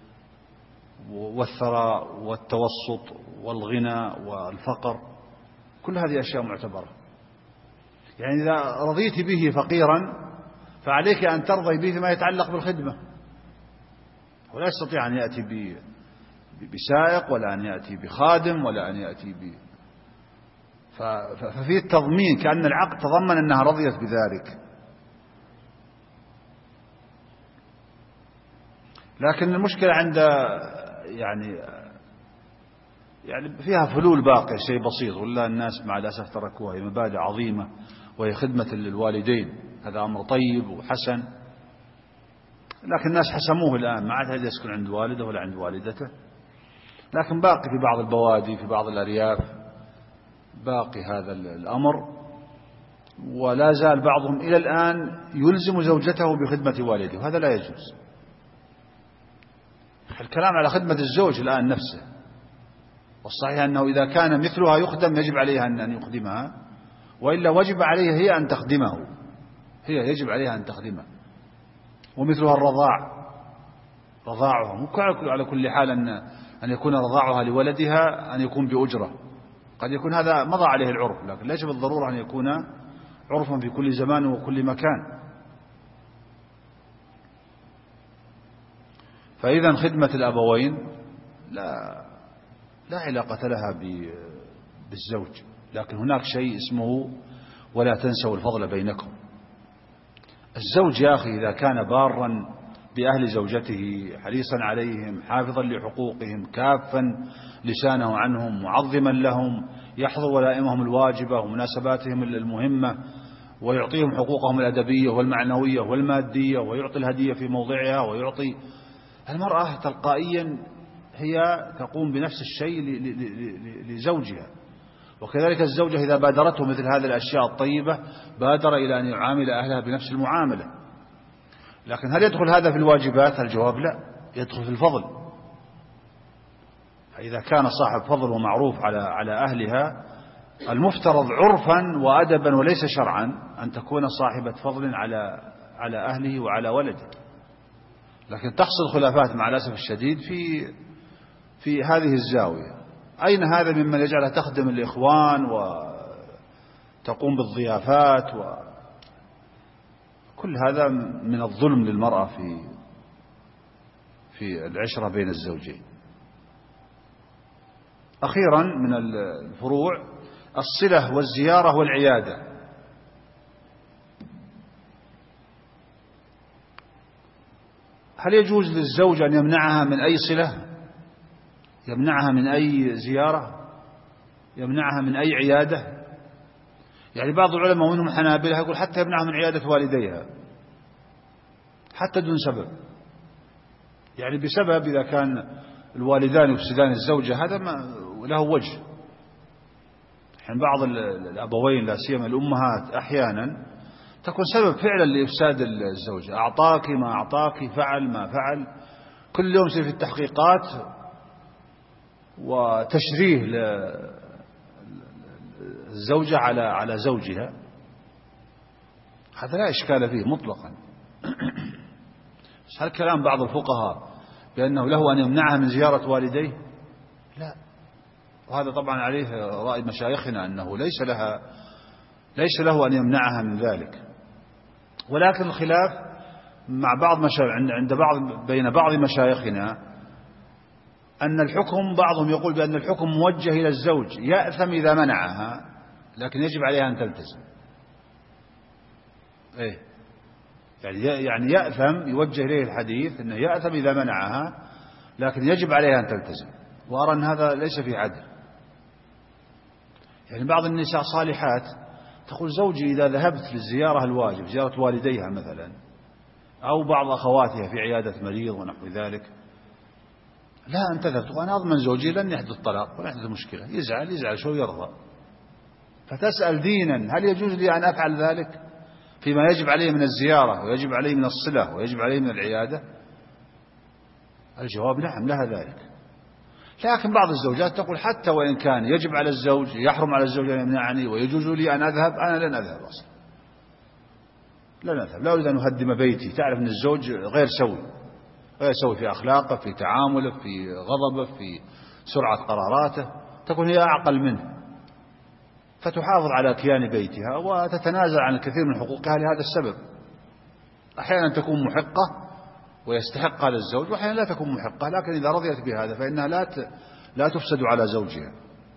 والثراء والتوسط والغنى والفقر، كل هذه أشياء معتبرة. يعني إذا رضيت به فقيرا فعليك أن ترضي به فيما يتعلق بالخدمة، ولا يستطيع أن يأتي بسائق ولا أن يأتي بخادم ولا أن يأتي ففي التضمين كأن العقد تضمن أنها رضيت بذلك. لكن المشكلة عند يعني فيها فلول باقية، شيء بسيط، ولا الناس مع الأسف تركوها. هي مبادئ عظيمة، وهي خدمة للوالدين، هذا أمر طيب وحسن، لكن الناس حسموه الآن، ما عاد يسكن عند والده ولا عند والدته. لكن باقي في بعض البوادي، في بعض الأرياف، باقي هذا الأمر، ولا زال بعضهم إلى الآن يلزم زوجته بخدمة والده، وهذا لا يجوز. الكلام على خدمة الزوج الآن نفسه، والصحيح أنه إذا كان مثلها يخدم يجب عليها أن يخدمها، وإلا وجب عليها هي أن تخدمه، هي يجب عليها أن تخدمه. ومثلها رضاعها، مو على كل حال أن يكون رضاعها لولدها أن يكون بأجرة، قد يكون هذا مضى عليه العرف، لكن ليس بالضرورة أن يكون عرفا في كل زمان وكل مكان. فإذا خدمة الأبوين لا علاقة لها بالزوج، لكن هناك شيء اسمه ولا تنسوا الفضل بينكم. الزوج يا أخي إذا كان بارا بأهل زوجته، حريصا عليهم، حافظا لحقوقهم، كافا لسانه عنهم، معظما لهم، يحضر ولائمهم الواجبة ومناسباتهم المهمة، ويعطيهم حقوقهم الأدبية والمعنوية والمادية، ويعطي الهدية في موضعها، ويعطي. المرأة تلقائيا هي تقوم بنفس الشيء لزوجها، وكذلك الزوجة إذا بادرته مثل هذه الأشياء الطيبة بادر إلى أن يعامل أهلها بنفس المعاملة. لكن هل يدخل هذا في الواجبات؟ الجواب لا، يدخل في الفضل. فإذا كان صاحب فضل ومعروف على أهلها، المفترض عرفا وأدبا وليس شرعا أن تكون صاحبة فضل على أهله وعلى ولده. لكن تحصل خلافات مع الأسف الشديد في هذه الزاوية. أين هذا ممن يجعلها تخدم الإخوان وتقوم بالضيافات كل هذا من الظلم للمرأة في العشرة بين الزوجين. أخيرا من الفروع الصلة والزيارة والعيادة. هل يجوز للزوج أن يمنعها من أي صلة؟ يمنعها من أي زيارة؟ يمنعها من أي عيادة؟ يعني بعض العلماء منهم حنابلة يقول حتى يمنعها من عيادة والديها حتى دون سبب. يعني بسبب إذا كان الوالدان يفسدان الزوجة هذا ما له وجه. يعني بعض الأبوين لا سيما الأمهات أحيانا تكون سبب فعلا لإفساد الزوجة، أعطاك ما أعطاك، فعل ما فعل، كل يوم يصير في التحقيقات وتشريه للزوجة على زوجها. هذا لا إشكال فيه مطلقا. بس هل كلام بعض الفقهاء بأنه له أن يمنعها من زيارة والديه؟ لا. وهذا طبعا عليه رأي مشايخنا أنه ليس له أن يمنعها من ذلك. ولكن الخلاف مع بين بعض مشايخنا أن الحكم، بعضهم يقول بأن الحكم موجه إلى الزوج، يأثم إذا منعها لكن يجب عليها أن تلتزم. يعني يأثم، يوجه إليه الحديث أنه يأثم إذا منعها لكن يجب عليها أن تلتزم. وأرى أن هذا ليس فيه عدل. يعني بعض النساء صالحات تقول زوجي إذا ذهبت للزيارة الواجب، زيارة والديها مثلا، أو بعض أخواتها في عيادة مريض ونحو ذلك، لا أن تذهب، وأنا أضمن زوجي لن يحدث طلاق ولا يحدث مشكلة، يزعل شو يرضى. فتسأل دينا هل يجوز لي أن أفعل ذلك فيما يجب عليه من الزيارة ويجب عليه من الصلة ويجب عليه من العيادة؟ الجواب نعم، لها ذلك. لكن بعض الزوجات تقول حتى وإن كان يجب على الزوج، يحرم على الزوج أن يمنعني ويجوز لي أن أذهب، أنا لن أذهب أصلا، لن أذهب، لا أريد أن أهدم بيتي. تعرف أن الزوج غير سوي في أخلاقه، في تعامله، في غضبه، في سرعة قراراته، تكون هي أعقل منه، فتحافظ على كيان بيتها وتتنازل عن الكثير من حقوقها لهذا السبب. أحيانا تكون محقة ويستحقها للزوج، وأحيانا لا تكون محقة، لكن إذا رضيت بهذا فإنها لا تفسد على زوجها.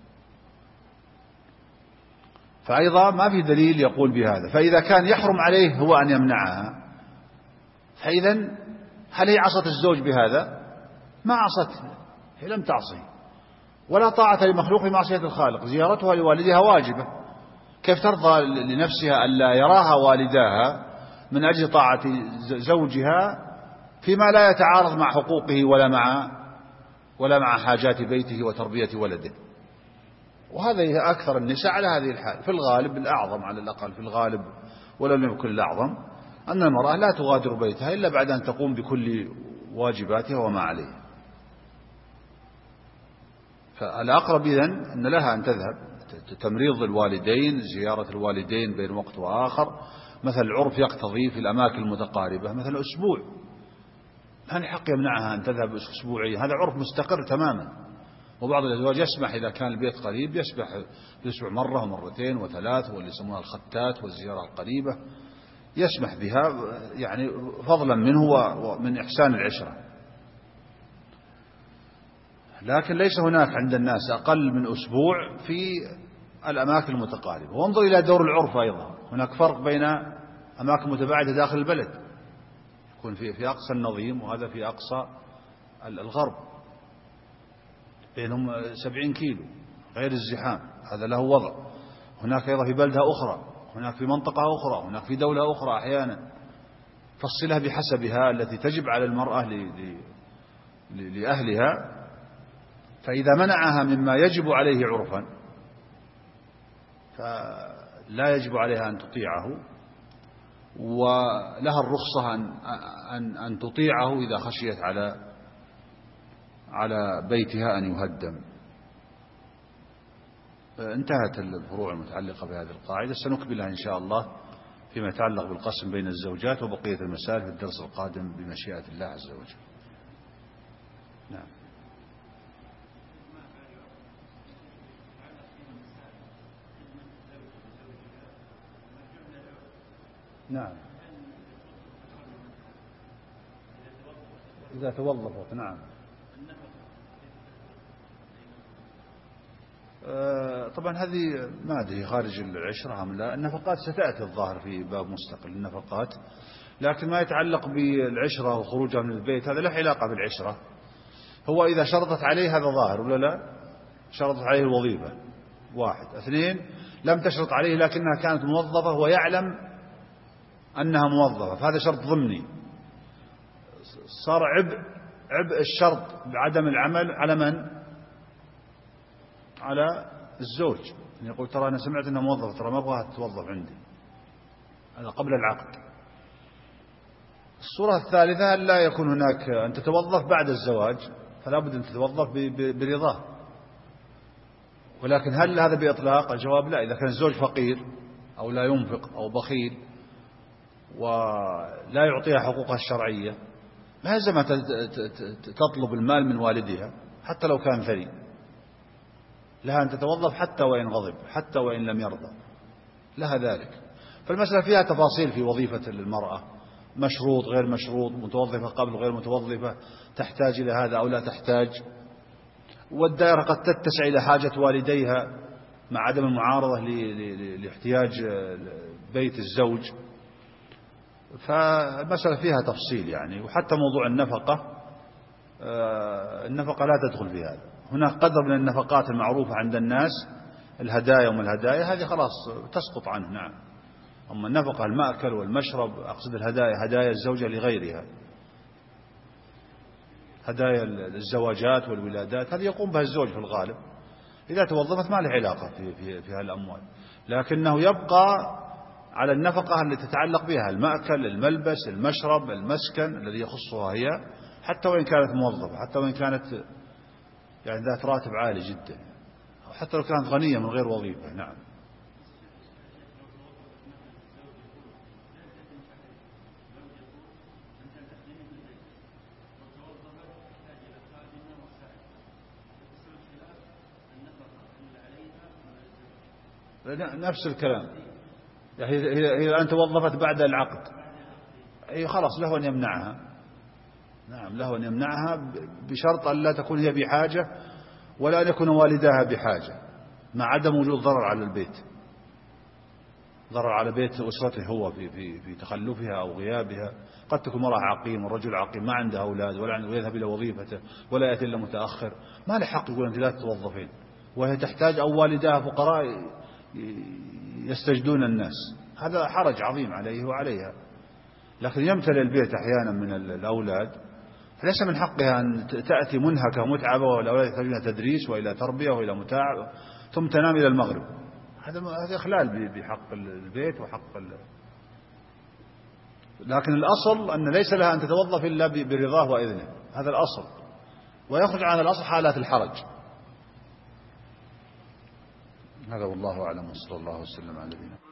فأيضا ما في دليل يقول بهذا. فإذا كان يحرم عليه هو أن يمنعها، فإذا هل هي عصت الزوج بهذا؟ ما عصت، هي لم تعصي، ولا طاعة لمخلوق في معصية الخالق. زيارتها لوالدها واجبة، كيف ترضى لنفسها أن لا يراها والداها من أجل طاعة زوجها فيما لا يتعارض مع حقوقه ولا مع حاجات بيته وتربية ولده؟ وهذا أكثر النساء على هذه الحال في الغالب، الأعظم على الأقل في الغالب ولو لم يكن الأعظم، أن المرأة لا تغادر بيتها إلا بعد أن تقوم بكل واجباتها وما عليها. فالأقرب إذن أن لها أن تذهب، تمريض الوالدين، زيارة الوالدين بين وقت وآخر، مثل العرف يقتضي في الأماكن المتقاربة مثل أسبوع، ما حق يمنعها أن تذهب أسبوعيا، هذا عرف مستقر تماما. وبعض الأزواج يسمح إذا كان البيت قريب يسمح بالأسبوع مرة ومرتين وثلاث، واللي يسمونها الختات والزيارة القريبة يسمح بها، يعني فضلا منه ومن إحسان العشرة. لكن ليس هناك عند الناس أقل من أسبوع في الأماكن المتقاربة. وانظر إلى دور العرف أيضا، هناك فرق بين أماكن متباعدة داخل البلد، يكون في أقصى النظيم وهذا في أقصى الغرب، بينهم 70 كيلو غير الزحام، هذا له وضع. هناك أيضا في بلدة أخرى هناك في منطقة أخرى، هناك في دولة أخرى أحيانا، فالصلة بحسبها التي تجب على المرأة لأهلها. فإذا منعها مما يجب عليه عرفا فلا يجب عليها أن تطيعه، ولها الرخصة أن تطيعه إذا خشيت على بيتها أن يهدم. انتهت الفروع المتعلقة بهذه القاعدة، سنكملها إن شاء الله فيما يتعلق بالقسم بين الزوجات وبقية المسائل في الدرس القادم بمشيئة الله عز وجل. نعم. نعم إذا توظفت. نعم. طبعا هذه ما أدري خارج العشرة أم لا. النفقات ستأتي الظاهر في باب مستقل النفقات، لكن ما يتعلق بالعشرة وخروجها من البيت هذا له علاقة بالعشرة. هو إذا شرطت عليه هذا ظاهر ولا لا؟ شرطت عليه الوظيفة، 1. 2 لم تشرط عليه لكنها كانت موظفة ويعلم أنها موظفة، فهذا شرط ضمني. صار عبء الشرط بعدم العمل على من؟ على الزوج. يقول ترى أنا سمعت أنها موظفة، ترى ما أبغاها تتوظف عندي، هذا قبل العقد. الصورة الثالثة لا يكون هناك أن تتوظف بعد الزواج، فلا بد أن تتوظف برضاه. ولكن هل هذا بإطلاق؟ الجواب لا. إذا كان الزوج فقير أو لا ينفق أو بخيل ولا يعطيها حقوقها الشرعية ما يلزم تطلب المال من والدها حتى لو كان ثري، لها أن تتوظف حتى وإن غضب، حتى وإن لم يرضى، لها ذلك. فالمسألة فيها تفاصيل في وظيفة المرأة، مشروط غير مشروط، متوظفة قبل غير متوظفة، تحتاج إلى هذا أو لا تحتاج، والدائرة قد تتسع إلى حاجة والديها مع عدم المعارضة لاحتياج بيت الزوج. فالمسألة فيها تفصيل يعني. وحتى موضوع النفقة لا تدخل في هذا. هناك قدر من النفقات المعروفة عند الناس، الهدايا وما الهدايا، هذه خلاص تسقط عنه. نعم. أما النفقة المأكل والمشرب، أقصد الهدايا، هدايا الزوجة لغيرها، هدايا الزواجات والولادات، هذه يقوم بها الزوج في الغالب. إذا توظفت ما له علاقة في هالأموال، لكنه يبقى على النفقة التي تتعلق بها المأكل، الملبس، المشرب، المسكن الذي يخصها هي، حتى وإن كانت موظفة، حتى وإن كانت يعني ذات راتب عالي جدا، أو حتى لو كانت غنية من غير وظيفة. نعم. نفس الكلام. هي الآن توظفت بعد العقد، هي خلاص له أن يمنعها. نعم، له أن يمنعها بشرط أن لا تكون هي بحاجة ولا أن يكون والداها بحاجة، مع عدم وجود ضرر على البيت، ضرر على بيت أسرته هو في تخلفها أو غيابها. قد تكون مرأة عقيم والرجل عقيم ما عنده أولاد ولا يذهب إلى وظيفته ولا يأتي إلا متأخر، ما له حق يقول أنت لا تتوظفين، وهي تحتاج أو والداها فقراء يستجدون الناس، هذا حرج عظيم عليه وعليها. لكن يمتلئ البيت أحيانا من الأولاد، فليس من حقها أن تأتي منهكة ومتعبة والأولاد يحتاجون تدريس وإلى تربية وإلى متاع ثم تنام إلى المغرب. هذا إخلال بحق البيت وحق لكن الأصل أن ليس لها أن تتوظف إلا برضاه وإذنه، هذا الأصل. ويخرج عن الأصل حالات الحرج. هذا والله أعلم، وصلى الله وسلم على نبينا.